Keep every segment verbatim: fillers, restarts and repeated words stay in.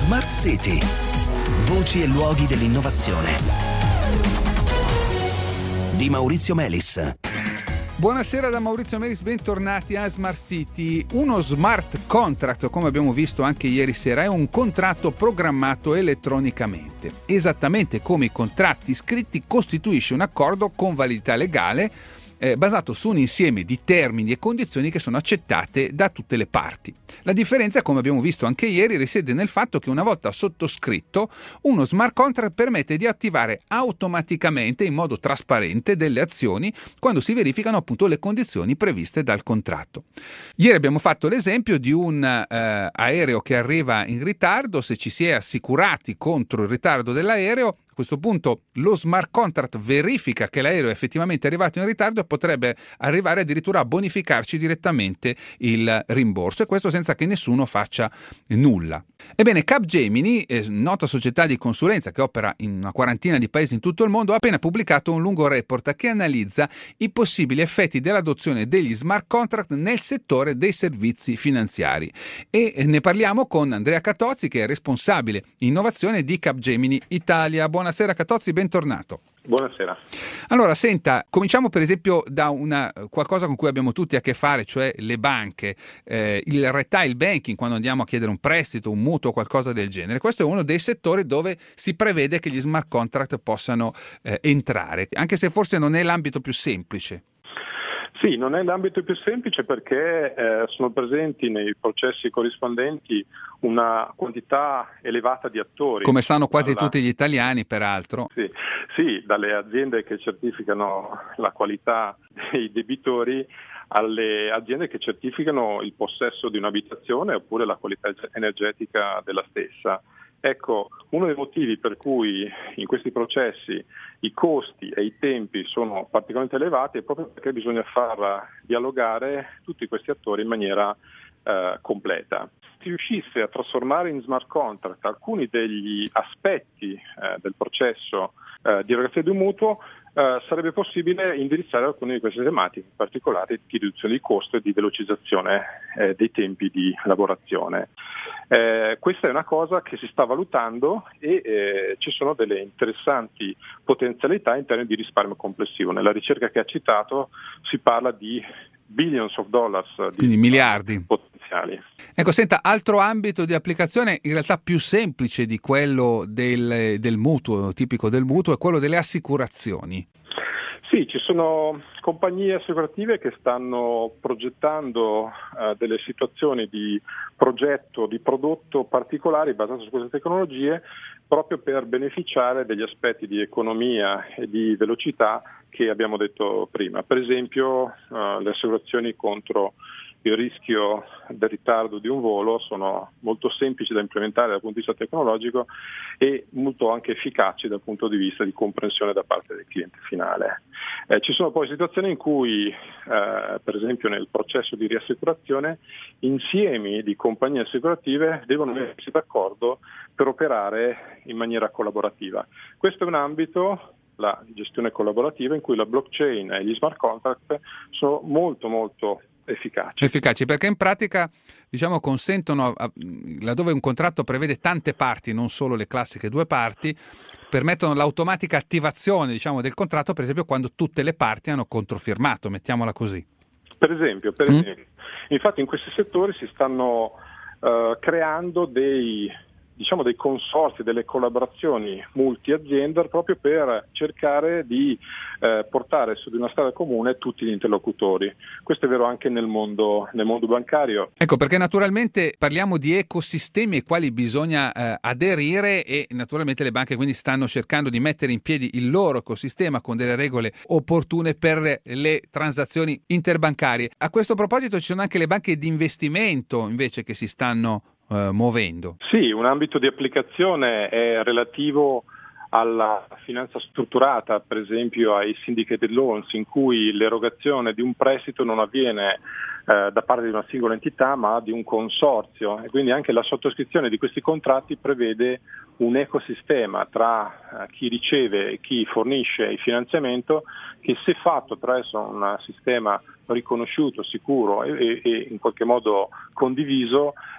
Smart City. Voci e luoghi dell'innovazione. Di Maurizio Melis. Buonasera da Maurizio Melis, bentornati a Smart City. Uno smart contract, come abbiamo visto anche ieri sera, è un contratto programmato elettronicamente. Esattamente come i contratti scritti, costituisce un accordo con validità legale eh, basato su un insieme di termini e condizioni che sono accettate da tutte le parti. La differenza, come abbiamo visto anche ieri, risiede nel fatto che una volta sottoscritto, uno smart contract permette di attivare automaticamente, in modo trasparente, delle azioni quando si verificano appunto le condizioni previste dal contratto. Ieri abbiamo fatto l'esempio di un eh, aereo che arriva in ritardo. Se ci si è assicurati contro il ritardo dell'aereo, a questo punto lo smart contract verifica che l'aereo è effettivamente arrivato in ritardo e potrebbe arrivare addirittura a bonificarci direttamente il rimborso, e questo senza che nessuno faccia nulla. Ebbene, Capgemini, eh, nota società di consulenza che opera in una quarantina di paesi in tutto il mondo, ha appena pubblicato un lungo report che analizza i possibili effetti dell'adozione degli smart contract nel settore dei servizi finanziari. E ne parliamo con Andrea Catozzi, che è responsabile innovazione di Capgemini Italia. Buonasera Catozzi, bentornato. Buonasera. Allora, senta, cominciamo per esempio da una qualcosa con cui abbiamo tutti a che fare, cioè le banche, eh, il retail banking, quando andiamo a chiedere un prestito, un mutuo, qualcosa del genere. Questo è uno dei settori dove si prevede che gli smart contract possano eh, entrare, anche se forse non è l'ambito più semplice. Sì, non è l'ambito più semplice perché eh, sono presenti nei processi corrispondenti una quantità elevata di attori. Come sanno quasi alla... tutti gli italiani, peraltro. Sì, sì, dalle aziende che certificano la qualità dei debitori alle aziende che certificano il possesso di un'abitazione oppure la qualità energetica della stessa. Ecco, uno dei motivi per cui in questi processi i costi e i tempi sono particolarmente elevati è proprio perché bisogna far dialogare tutti questi attori in maniera eh, completa. Se riuscisse a trasformare in smart contract alcuni degli aspetti eh, del processo eh, di erogazione di un mutuo, Uh, sarebbe possibile indirizzare alcune di queste tematiche, in particolare di riduzione di costo e di velocizzazione eh, dei tempi di lavorazione. Eh, questa è una cosa che si sta valutando e eh, ci sono delle interessanti potenzialità in termini di risparmio complessivo. Nella ricerca che ha citato si parla di billions of dollars, quindi di miliardi potenziali. Ecco, senta, altro ambito di applicazione in realtà più semplice di quello del, del mutuo, tipico del mutuo, è quello delle assicurazioni. Sì, ci sono compagnie assicurative che stanno progettando uh, delle situazioni di progetto, di prodotto particolari basate su queste tecnologie proprio per beneficiare degli aspetti di economia e di velocità che abbiamo detto prima. Per esempio uh, le assicurazioni contro il rischio del ritardo di un volo sono molto semplici da implementare dal punto di vista tecnologico e molto anche efficaci dal punto di vista di comprensione da parte del cliente finale. Eh, ci sono poi situazioni in cui, eh, per esempio nel processo di riassicurazione, insiemi di compagnie assicurative devono mettersi d'accordo per operare in maniera collaborativa. Questo è un ambito, la gestione collaborativa, in cui la blockchain e gli smart contract sono molto molto efficaci. Efficaci perché in pratica, diciamo, consentono, laddove un contratto prevede tante parti, non solo le classiche due parti, permettono l'automatica attivazione, diciamo, del contratto, per esempio quando tutte le parti hanno controfirmato, mettiamola così. Per esempio, per mm? esempio. Infatti in questi settori si stanno uh, creando dei diciamo dei consorzi, delle collaborazioni multi-azienda proprio per cercare di eh, portare su di una strada comune tutti gli interlocutori. Questo è vero anche nel mondo, nel mondo bancario. Ecco, perché naturalmente parliamo di ecosistemi ai quali bisogna eh, aderire e naturalmente le banche quindi stanno cercando di mettere in piedi il loro ecosistema con delle regole opportune per le transazioni interbancarie. A questo proposito ci sono anche le banche di investimento invece che si stanno Uh, muovendo. Sì, un ambito di applicazione è relativo alla finanza strutturata, per esempio ai syndicated loans, in cui l'erogazione di un prestito non avviene eh, da parte di una singola entità ma di un consorzio, e quindi anche la sottoscrizione di questi contratti prevede un ecosistema tra eh, chi riceve e chi fornisce il finanziamento, che se fatto attraverso un sistema riconosciuto, sicuro e, e in qualche modo condiviso,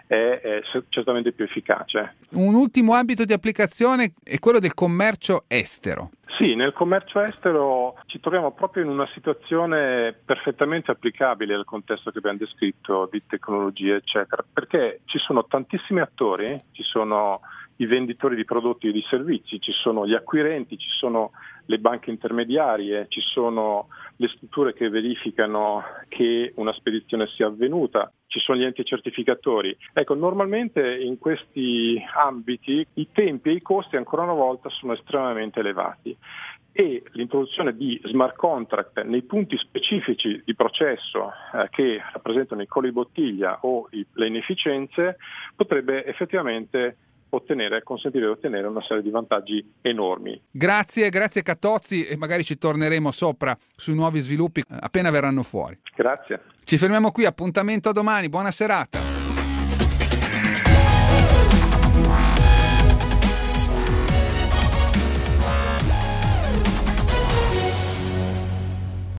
è, è certamente più efficace. Un ultimo ambito di applicazione è quello del commercio estero. Sì, nel commercio estero ci troviamo proprio in una situazione perfettamente applicabile al contesto che abbiamo descritto di tecnologie, eccetera, perché ci sono tantissimi attori, ci sono i venditori di prodotti e di servizi, ci sono gli acquirenti, ci sono le banche intermediarie, ci sono le strutture che verificano che una spedizione sia avvenuta, ci sono gli enti certificatori. Ecco, normalmente in questi ambiti i tempi e i costi ancora una volta sono estremamente elevati e l'introduzione di smart contract nei punti specifici di processo eh, che rappresentano i colli bottiglia o i, le inefficienze potrebbe effettivamente ottenere, consentire di ottenere una serie di vantaggi enormi. Grazie, grazie Catozzi, e magari ci torneremo sopra sui nuovi sviluppi appena verranno fuori. Grazie. Ci fermiamo qui, appuntamento a domani, buona serata.